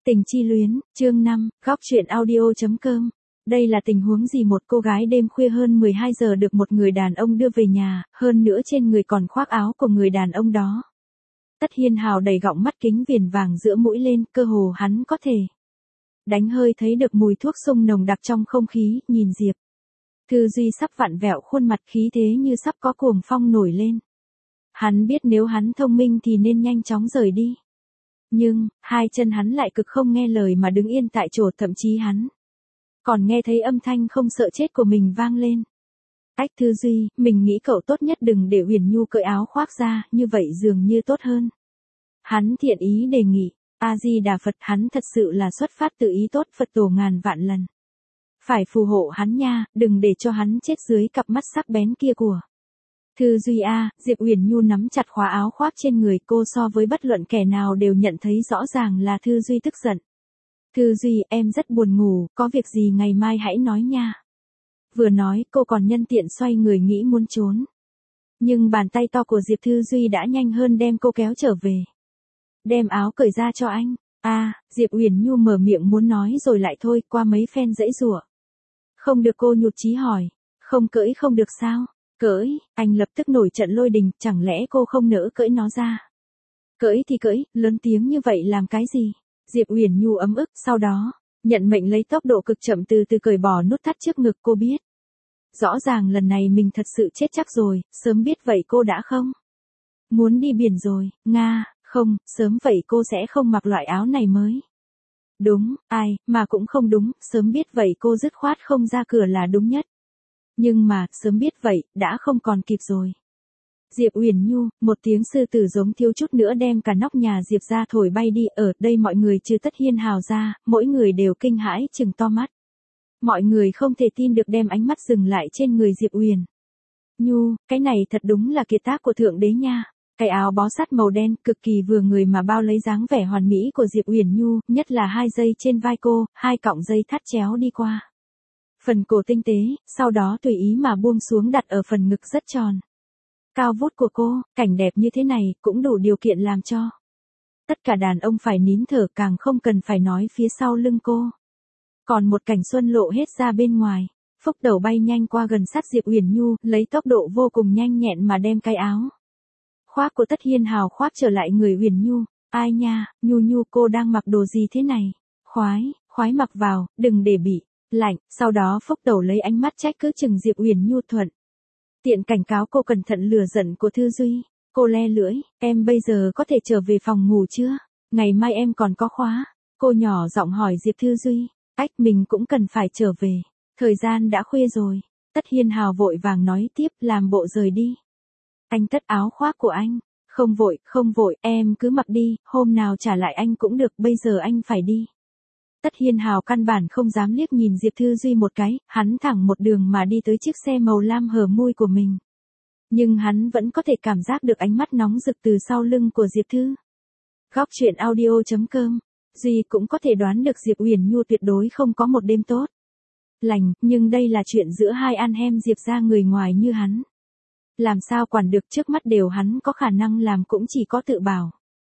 Tình chi luyến, chương 5, góc truyện audio.com. Đây là tình huống gì? Một cô gái đêm khuya hơn 12 giờ được một người đàn ông đưa về nhà, hơn nữa trên người còn khoác áo của người đàn ông đó. Tất Hiên Hào đầy gọng mắt kính viền vàng giữa mũi lên, cơ hồ hắn có thể đánh hơi thấy được mùi thuốc sung nồng đặc trong không khí. Nhìn Diệp Thư Duy sắp vặn vẹo khuôn mặt, khí thế như sắp có cuồng phong nổi lên. Hắn biết nếu hắn thông minh thì nên nhanh chóng rời đi. Nhưng, hai chân hắn lại cực không nghe lời mà đứng yên tại chỗ, thậm chí hắn còn nghe thấy âm thanh không sợ chết của mình vang lên. Ách Thư Duy, mình nghĩ cậu tốt nhất đừng để Huyền Nhu cởi áo khoác ra, như vậy dường như tốt hơn. Hắn thiện ý đề nghị, A-di-đà Phật, hắn thật sự là xuất phát từ ý tốt, Phật tổ ngàn vạn lần phải phù hộ hắn nha, đừng để cho hắn chết dưới cặp mắt sắc bén kia của Thư Duy a. Diệp Huyền Nhu nắm chặt khóa áo khoác trên người cô, so với bất luận kẻ nào đều nhận thấy rõ ràng là Thư Duy tức giận. Thư Duy, em rất buồn ngủ, có việc gì ngày mai hãy nói nha. Vừa nói cô còn nhân tiện xoay người nghĩ muốn trốn. Nhưng bàn tay to của Diệp Thư Duy đã nhanh hơn đem cô kéo trở về. Đem áo cởi ra cho anh. Diệp Huyền Nhu mở miệng muốn nói rồi lại thôi, qua mấy phen giãy giụa. Không được, cô nhụt chí hỏi. Không cởi không được sao? Cởi, anh lập tức nổi trận lôi đình, chẳng lẽ cô không nỡ cởi nó ra? Cởi thì cởi, lớn tiếng như vậy làm cái gì? Diệp Huyền Nhu ấm ức, sau đó nhận mệnh lấy tốc độ cực chậm từ từ cởi bỏ nút thắt trước ngực. Cô biết rõ ràng lần này mình thật sự chết chắc rồi, sớm biết vậy cô đã không muốn đi biển rồi. Không, sớm vậy cô sẽ không mặc loại áo này mới đúng, mà cũng không đúng, sớm biết vậy cô dứt khoát không ra cửa là đúng nhất. Nhưng mà, sớm biết vậy, đã không còn kịp rồi. Diệp Huyền Nhu, một tiếng sư tử giống thiếu chút nữa đem cả nóc nhà Diệp ra thổi bay đi. Ở đây mọi người trừ Tất Hiên Hào ra, mỗi người đều kinh hãi trừng to mắt. Mọi người không thể tin được, đem ánh mắt dừng lại trên người Diệp Huyền Nhu, cái này thật đúng là kiệt tác của Thượng Đế nha. Cái áo bó sát màu đen cực kỳ vừa người mà bao lấy dáng vẻ hoàn mỹ của Diệp Huyền Nhu, nhất là 2 dây trên vai cô, 2 cọng dây thắt chéo đi qua phần cổ tinh tế, sau đó tùy ý mà buông xuống đặt ở phần ngực rất tròn cao vút của cô. Cảnh đẹp như thế này cũng đủ điều kiện làm cho tất cả đàn ông phải nín thở, càng không cần phải nói phía sau lưng cô còn một cảnh xuân lộ hết ra bên ngoài. Phúc đầu bay nhanh qua gần sát Diệp Huyền Nhu, lấy tốc độ vô cùng nhanh nhẹn mà đem cái áo khoác của Tất Hiên Hào khoác trở lại người Huyền Nhu. Ai nha, Nhu cô đang mặc đồ gì thế này? Khoái mặc vào, đừng để bị lạnh. Sau đó Phúc đầu lấy ánh mắt trách cứ chừng Diệp Huyền Nhu, thuận tiện cảnh cáo cô cẩn thận lửa giận của Thư Duy. Cô le lưỡi, em bây giờ có thể trở về phòng ngủ chưa? Ngày mai em còn có khóa. Cô nhỏ giọng hỏi Diệp Thư Duy. Mình cũng cần phải trở về. Thời gian đã khuya rồi. Tất Hiên Hào vội vàng nói tiếp, làm bộ rời đi. Anh tất áo khoác của anh. Không vội, em cứ mặc đi, hôm nào trả lại anh cũng được, bây giờ anh phải đi. Tất Hiên Hào căn bản không dám liếc nhìn Diệp Thư Duy một cái, hắn thẳng một đường mà đi tới chiếc xe màu lam hở mui của mình. Nhưng hắn vẫn có thể cảm giác được ánh mắt nóng rực từ sau lưng của Diệp Thư. Góc truyện audio.com. Duy cũng có thể đoán được Diệp Huyền Nhu tuyệt đối không có một đêm tốt lành, nhưng đây là chuyện giữa hai anh em Diệp ra, người ngoài như hắn làm sao quản được, trước mắt điều hắn có khả năng làm cũng chỉ có tự bảo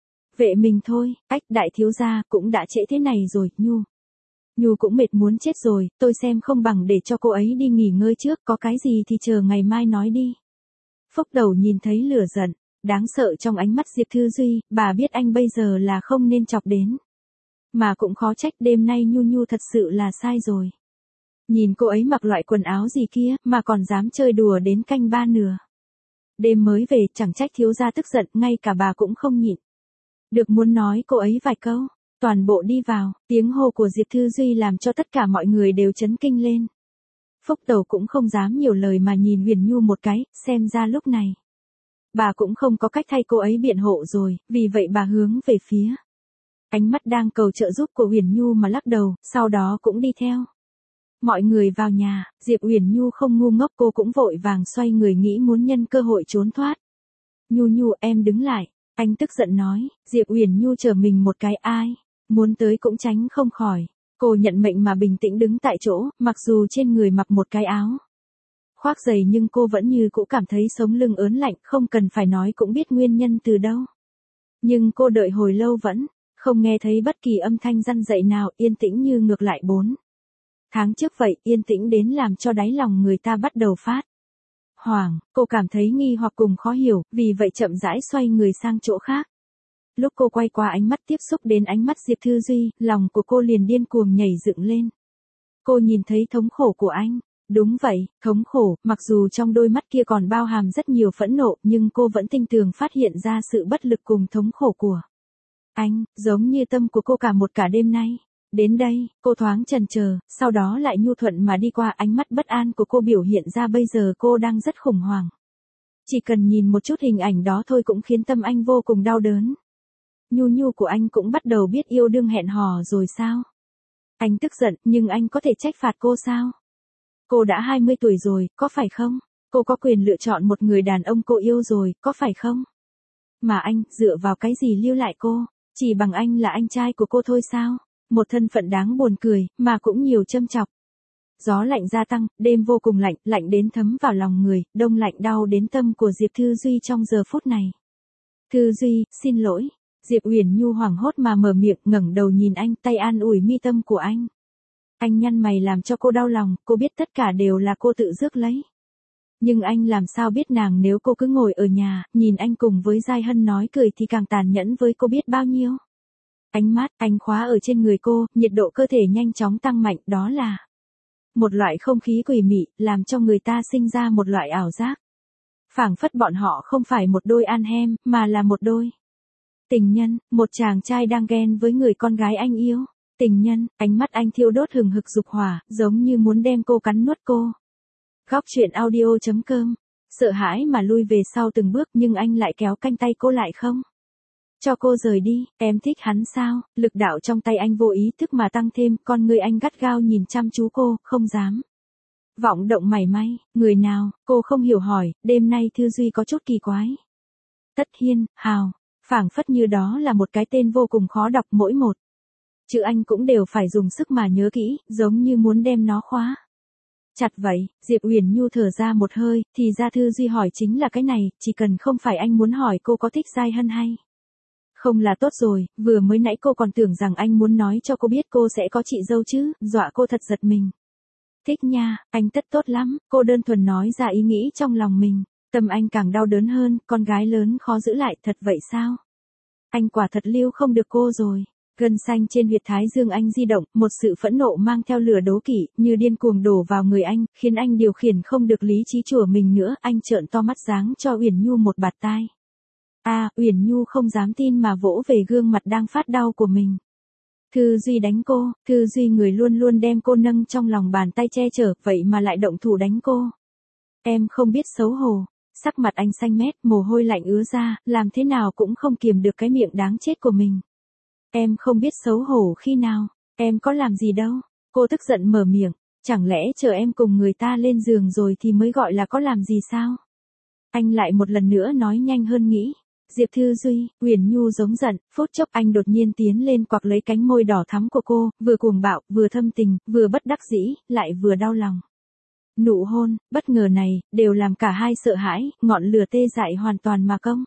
vệ mình thôi. Đại thiếu gia, cũng đã trễ thế này rồi. Nhu cũng mệt muốn chết rồi, tôi xem không bằng để cho cô ấy đi nghỉ ngơi trước, có cái gì thì chờ ngày mai nói đi. Phúc đầu nhìn thấy lửa giận đáng sợ trong ánh mắt Diệp Thư Duy, bà biết anh bây giờ là không nên chọc đến. Mà cũng khó trách, đêm nay Nhu thật sự là sai rồi. Nhìn cô ấy mặc loại quần áo gì kia, mà còn dám chơi đùa đến canh 3 nửa đêm mới về, chẳng trách thiếu gia tức giận, ngay cả bà cũng không nhịn được muốn nói cô ấy vài câu. Toàn bộ đi vào, tiếng hô của Diệp Thư Duy làm cho tất cả mọi người đều chấn kinh lên. Phúc Tầu cũng không dám nhiều lời mà nhìn Huyền Nhu một cái, xem ra lúc này bà cũng không có cách thay cô ấy biện hộ rồi, vì vậy bà hướng về phía ánh mắt đang cầu trợ giúp của Huyền Nhu mà lắc đầu, sau đó cũng đi theo mọi người vào nhà. Diệp Huyền Nhu không ngu ngốc, cô cũng vội vàng xoay người nghĩ muốn nhân cơ hội trốn thoát. Nhu, em đứng lại. Anh tức giận nói. Diệp Huyền Nhu trở mình một cái, ai muốn tới cũng tránh không khỏi. Cô nhận mệnh mà bình tĩnh đứng tại chỗ, mặc dù trên người mặc một cái áo khoác dày nhưng cô vẫn như cũ cảm thấy sống lưng ớn lạnh, không cần phải nói cũng biết nguyên nhân từ đâu. Nhưng cô đợi hồi lâu vẫn Không nghe thấy bất kỳ âm thanh răn dậy nào, yên tĩnh như ngược lại 4 tháng trước vậy, yên tĩnh đến làm cho đáy lòng người ta bắt đầu phát hoảng, cô cảm thấy nghi hoặc cùng khó hiểu, vì vậy chậm rãi xoay người sang chỗ khác. Lúc cô quay qua ánh mắt tiếp xúc đến ánh mắt Diệp Thư Duy, lòng của cô liền điên cuồng nhảy dựng lên. Cô nhìn thấy thống khổ của anh. Đúng vậy, thống khổ, mặc dù trong đôi mắt kia còn bao hàm rất nhiều phẫn nộ, nhưng cô vẫn tinh tường phát hiện ra sự bất lực cùng thống khổ của anh, giống như tâm của cô cả đêm nay. Đến đây, cô thoáng chần chờ, sau đó lại nhu thuận mà đi qua. Ánh mắt bất an của cô biểu hiện ra bây giờ cô đang rất khủng hoảng. Chỉ cần nhìn một chút hình ảnh đó thôi cũng khiến tâm anh vô cùng đau đớn. Nhu nhu của anh cũng bắt đầu biết yêu đương hẹn hò rồi sao? Anh tức giận, nhưng anh có thể trách phạt cô sao? Cô đã 20 tuổi rồi, có phải không? Cô có quyền lựa chọn một người đàn ông cô yêu rồi, có phải không? Mà anh, dựa vào cái gì lưu lại cô? Chỉ bằng anh là anh trai của cô thôi sao? Một thân phận đáng buồn cười, mà cũng nhiều châm chọc. Gió lạnh gia tăng, đêm vô cùng lạnh, lạnh đến thấm vào lòng người, đông lạnh đau đến tâm của Diệp Thư Duy trong giờ phút này. Thư Duy, xin lỗi. Diệp Uyển Nhu hoảng hốt mà mở miệng, ngẩng đầu nhìn anh, tay an ủi mi tâm của anh. Anh nhăn mày làm cho cô đau lòng, cô biết tất cả đều là cô tự rước lấy. Nhưng anh làm sao biết nàng nếu cô cứ ngồi ở nhà, nhìn anh cùng với Giai Hân nói cười thì càng tàn nhẫn với cô biết bao nhiêu. Ánh mắt anh khóa ở trên người cô, nhiệt độ cơ thể nhanh chóng tăng mạnh, đó là một loại không khí quỷ mị, làm cho người ta sinh ra một loại ảo giác. Phảng phất bọn họ không phải một đôi an hem, mà là một đôi tình nhân, một chàng trai đang ghen với người con gái anh yêu. Tình nhân, ánh mắt anh thiêu đốt hừng hực dục hỏa, giống như muốn đem cô cắn nuốt cô. Góc truyện audio.com. Sợ hãi mà lui về sau từng bước nhưng anh lại kéo canh tay cô lại không. Cho cô rời đi, em thích hắn sao? Lực đạo trong tay anh vô ý thức mà tăng thêm, con người anh gắt gao nhìn chăm chú cô, không dám vọng động mảy may. Người nào? Cô không hiểu hỏi, đêm nay Thư Duy có chút kỳ quái. Tất Hiên, Hào, phảng phất như đó là một cái tên vô cùng khó đọc, mỗi một chữ anh cũng đều phải dùng sức mà nhớ kỹ, giống như muốn đem nó khóa chặt vậy. Diệp Uyển Nhu thở ra một hơi, thì ra Thư Duy hỏi chính là cái này, chỉ cần không phải anh muốn hỏi cô có thích Giai Hân hay không là tốt rồi. Vừa mới nãy cô còn tưởng rằng anh muốn nói cho cô biết cô sẽ có chị dâu chứ, dọa cô thật giật mình. Thích nha, anh tất tốt lắm, cô đơn thuần nói ra ý nghĩ trong lòng mình. Tâm anh càng đau đớn hơn, con gái lớn khó giữ lại, thật vậy sao? Anh quả thật lưu không được cô rồi. Gân xanh trên huyệt thái dương anh di động, một sự phẫn nộ mang theo lửa đố kỵ, như điên cuồng đổ vào người anh, khiến anh điều khiển không được lý trí của mình nữa. Anh trợn to mắt giáng cho Uyển Nhu một bạt tai. Uyển Nhu không dám tin mà vỗ về gương mặt đang phát đau của mình. Thư Duy đánh cô, Thư Duy người luôn luôn đem cô nâng trong lòng bàn tay che chở, vậy mà lại động thủ đánh cô. Em không biết xấu hổ. Sắc mặt anh xanh mét, mồ hôi lạnh ứa ra, làm thế nào cũng không kiềm được cái miệng đáng chết của mình. Em không biết xấu hổ khi nào, em có làm gì đâu. Cô tức giận mở miệng, chẳng lẽ chờ em cùng người ta lên giường rồi thì mới gọi là có làm gì sao? Anh lại một lần nữa nói nhanh hơn nghĩ. Diệp Thư Duy, Uyển Nhu giống giận, phút chốc anh đột nhiên tiến lên quặc lấy cánh môi đỏ thắm của cô, vừa cuồng bạo, vừa thâm tình, vừa bất đắc dĩ, lại vừa đau lòng. Nụ hôn, bất ngờ này, đều làm cả hai sợ hãi, ngọn lửa tê dại hoàn toàn mà công.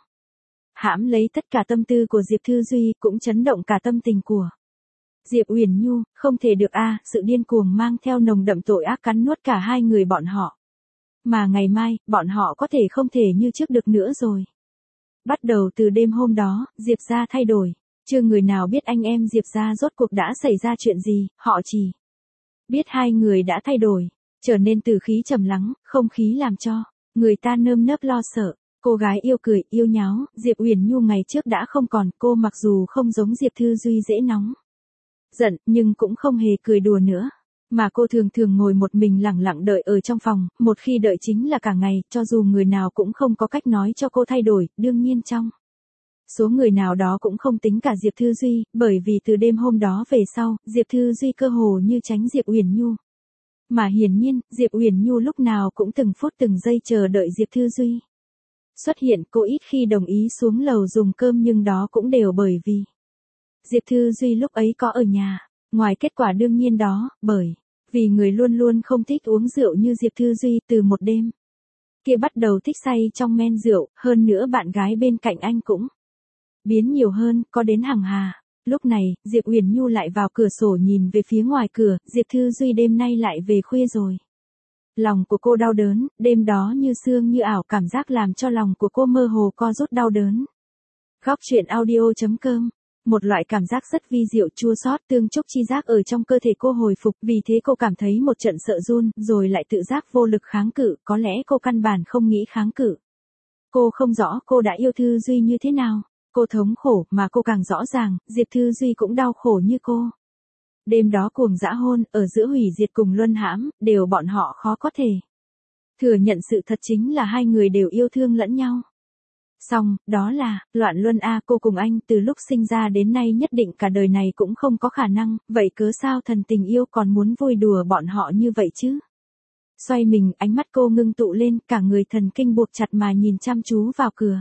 Hãm lấy tất cả tâm tư của Diệp Thư Duy, cũng chấn động cả tâm tình của Diệp Uyển Nhu, không thể được sự điên cuồng mang theo nồng đậm tội ác cắn nuốt cả hai người bọn họ. Mà ngày mai, bọn họ có thể không thể như trước được nữa rồi. Bắt đầu từ đêm hôm đó, Diệp gia thay đổi. Chưa người nào biết anh em Diệp gia rốt cuộc đã xảy ra chuyện gì, họ chỉ biết hai người đã thay đổi, trở nên từ khí trầm lắng, không khí làm cho người ta nơm nớp lo sợ. Cô gái yêu cười, yêu nháo, Diệp Uyển Nhu ngày trước đã không còn, cô mặc dù không giống Diệp Thư Duy dễ nóng giận, nhưng cũng không hề cười đùa nữa. Mà cô thường thường ngồi một mình lẳng lặng đợi ở trong phòng, một khi đợi chính là cả ngày, cho dù người nào cũng không có cách nói cho cô thay đổi, đương nhiên trong số người nào đó cũng không tính cả Diệp Thư Duy, bởi vì từ đêm hôm đó về sau, Diệp Thư Duy cơ hồ như tránh Diệp Uyển Nhu. Mà hiển nhiên, Diệp Uyển Nhu lúc nào cũng từng phút từng giây chờ đợi Diệp Thư Duy xuất hiện. Cô ít khi đồng ý xuống lầu dùng cơm nhưng đó cũng đều bởi vì Diệp Thư Duy lúc ấy có ở nhà. Ngoài kết quả đương nhiên đó, bởi vì người luôn luôn không thích uống rượu như Diệp Thư Duy, từ một đêm kia bắt đầu thích say trong men rượu, hơn nữa bạn gái bên cạnh anh cũng biến nhiều hơn, có đến hàng hà. Lúc này, Diệp Uyển Nhu lại vào cửa sổ nhìn về phía ngoài cửa, Diệp Thư Duy đêm nay lại về khuya rồi. Lòng của cô đau đớn, đêm đó như sương như ảo, cảm giác làm cho lòng của cô mơ hồ co rút đau đớn. Góc truyện audio.com. Một loại cảm giác rất vi diệu chua xót tương chúc chi giác ở trong cơ thể cô hồi phục, vì thế cô cảm thấy một trận sợ run, rồi lại tự giác vô lực kháng cự, có lẽ cô căn bản không nghĩ kháng cự. Cô không rõ cô đã yêu Thư Duy như thế nào, cô thống khổ mà cô càng rõ ràng, Diệp Thư Duy cũng đau khổ như cô. Đêm đó cuồng dã hôn, ở giữa hủy diệt cùng luân hãm, đều bọn họ khó có thể thừa nhận sự thật chính là hai người đều yêu thương lẫn nhau. Xong, đó là, loạn luân a, cô cùng anh từ lúc sinh ra đến nay nhất định cả đời này cũng không có khả năng, vậy cớ sao thần tình yêu còn muốn vui đùa bọn họ như vậy chứ? Xoay mình, ánh mắt cô ngưng tụ lên, cả người thần kinh buộc chặt mà nhìn chăm chú vào cửa.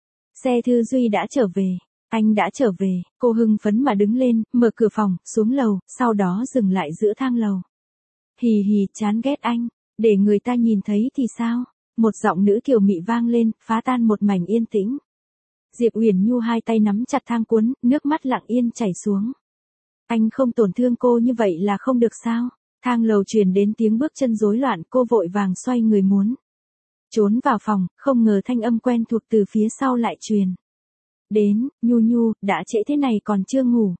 Xe Thư Duy đã trở về. Anh đã trở về, cô hưng phấn mà đứng lên, mở cửa phòng, xuống lầu, sau đó dừng lại giữa thang lầu. Hì hì, chán ghét anh, để người ta nhìn thấy thì sao? Một giọng nữ kiều mị vang lên, phá tan một mảnh yên tĩnh. Diệp Uyển Nhu hai tay nắm chặt thang cuốn, nước mắt lặng yên chảy xuống. Anh không tổn thương cô như vậy là không được sao? Thang lầu truyền đến tiếng bước chân rối loạn, cô vội vàng xoay người muốn trốn vào phòng, không ngờ thanh âm quen thuộc từ phía sau lại truyền đến. Nhu Nhu, đã trễ thế này còn chưa ngủ.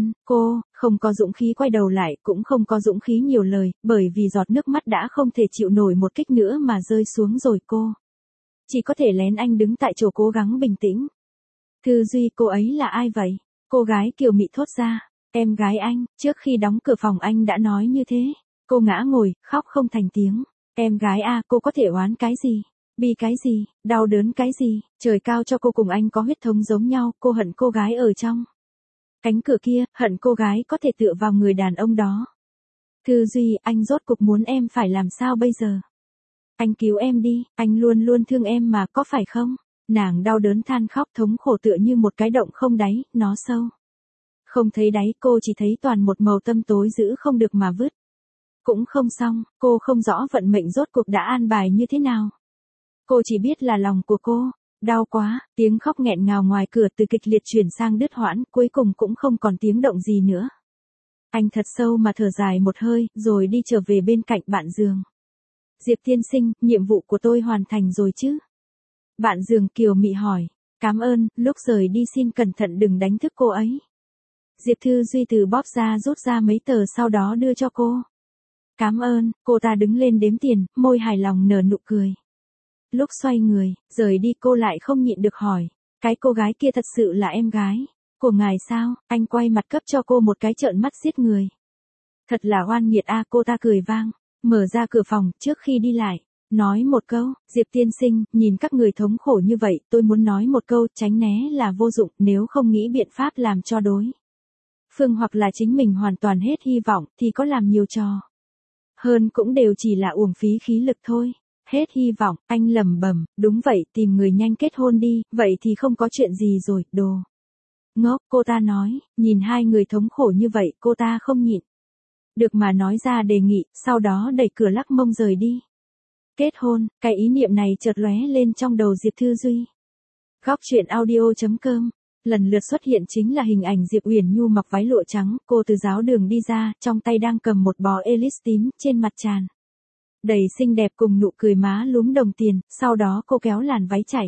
Cô không có dũng khí quay đầu lại, cũng không có dũng khí nhiều lời, bởi vì giọt nước mắt đã không thể chịu nổi một kích nữa mà rơi xuống rồi. Cô chỉ có thể lén anh đứng tại chỗ cố gắng bình tĩnh. Thư Duy, cô ấy là ai vậy? Cô gái kiều mị thốt ra. Em gái anh, trước khi đóng cửa phòng anh đã nói như thế. Cô ngã ngồi, khóc không thành tiếng. Em gái a, cô có thể oán cái gì? Bi cái gì? Đau đớn cái gì? Trời cao cho cô cùng anh có huyết thống giống nhau, cô hận cô gái ở trong cánh cửa kia, hận cô gái có thể tựa vào người đàn ông đó. Thư Duy, anh rốt cục muốn em phải làm sao bây giờ? Anh cứu em đi, anh luôn luôn thương em mà, có phải không? Nàng đau đớn than khóc, thống khổ tựa như một cái động không đáy, nó sâu không thấy đáy, cô chỉ thấy toàn một màu tâm tối giữ không được mà vứt cũng không xong, cô không rõ vận mệnh rốt cuộc đã an bài như thế nào. Cô chỉ biết là lòng của cô đau quá, tiếng khóc nghẹn ngào ngoài cửa từ kịch liệt chuyển sang đứt hoãn, cuối cùng cũng không còn tiếng động gì nữa. Anh thật sâu mà thở dài một hơi, rồi đi trở về bên cạnh bạn giường. Diệp tiên sinh, nhiệm vụ của tôi hoàn thành rồi chứ? Bạn giường kiều mị hỏi. Cảm ơn, lúc rời đi xin cẩn thận đừng đánh thức cô ấy. Diệp Thư Duy từ bóp ra rút ra mấy tờ sau đó đưa cho cô. Cảm ơn, cô ta đứng lên đếm tiền, môi hài lòng nở nụ cười. Lúc xoay người, rời đi cô lại không nhịn được hỏi. Cái cô gái kia thật sự là em gái của ngài sao? Anh quay mặt cấp cho cô một cái trợn mắt giết người. Thật là oan nghiệt a, cô ta cười vang. Mở ra cửa phòng, trước khi đi lại. Nói một câu, Diệp tiên sinh, nhìn các người thống khổ như vậy, tôi muốn nói một câu, tránh né là vô dụng, nếu không nghĩ biện pháp làm cho đối phương hoặc là chính mình hoàn toàn hết hy vọng, thì có làm nhiều trò hơn cũng đều chỉ là uổng phí khí lực thôi. Hết hy vọng, anh lẩm bẩm, đúng vậy, tìm người nhanh kết hôn đi, vậy thì không có chuyện gì rồi, đồ ngốc, cô ta nói, nhìn hai người thống khổ như vậy, cô ta không nhịn được mà nói ra đề nghị, sau đó đẩy cửa lắc mông rời đi. Kết hôn, cái ý niệm này chợt lóe lên trong đầu Diệp Thư Duy. Góc truyện audio.com. Lần lượt xuất hiện chính là hình ảnh Diệp Uyển Nhu mặc váy lụa trắng, cô từ giáo đường đi ra, trong tay đang cầm một bó Elix tím, trên mặt tràn đầy xinh đẹp cùng nụ cười má lúm đồng tiền, sau đó cô kéo làn váy chảy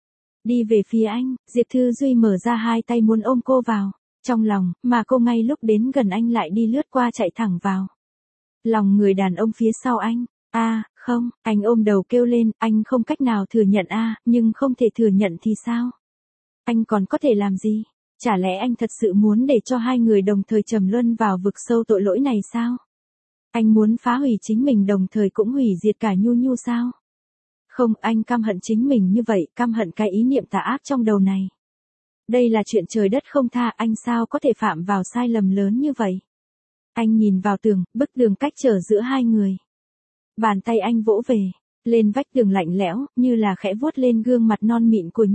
đi về phía anh. Diệp Thư Duy mở ra hai tay muốn ôm cô vào trong lòng, mà cô ngay lúc đến gần anh lại đi lướt qua chạy thẳng vào lòng người đàn ông phía sau anh. Không, anh ôm đầu kêu lên, anh không cách nào thừa nhận nhưng không thể thừa nhận thì sao? Anh còn có thể làm gì? Chả lẽ anh thật sự muốn để cho hai người đồng thời trầm luân vào vực sâu tội lỗi này sao? Anh muốn phá hủy chính mình đồng thời cũng hủy diệt cả Nhu Nhu sao? Không, anh căm hận chính mình như vậy, căm hận cái ý niệm tà ác trong đầu này. Đây là chuyện trời đất không tha, anh sao có thể phạm vào sai lầm lớn như vậy? Anh nhìn vào tường, bức tường cách trở giữa hai người. Bàn tay anh vỗ về lên vách tường lạnh lẽo, như là khẽ vuốt lên gương mặt non mịn của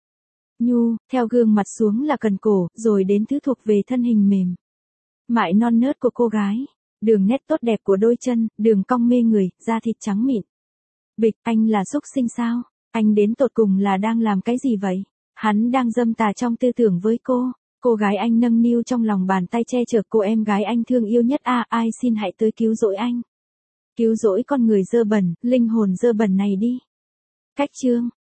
Nhu, theo gương mặt xuống là cần cổ, rồi đến thứ thuộc về thân hình mềm mại non nớt của cô gái. Đường nét tốt đẹp của đôi chân, đường cong mê người, da thịt trắng mịn. Bịch, anh là xúc sinh sao? Anh đến tột cùng là đang làm cái gì vậy? Hắn đang dâm tà trong tư tưởng với cô. Cô gái anh nâng niu trong lòng bàn tay che chở cô em gái anh thương yêu nhất ai xin hãy tới cứu rỗi anh. Cứu rỗi con người dơ bẩn, linh hồn dơ bẩn này đi. Cách chương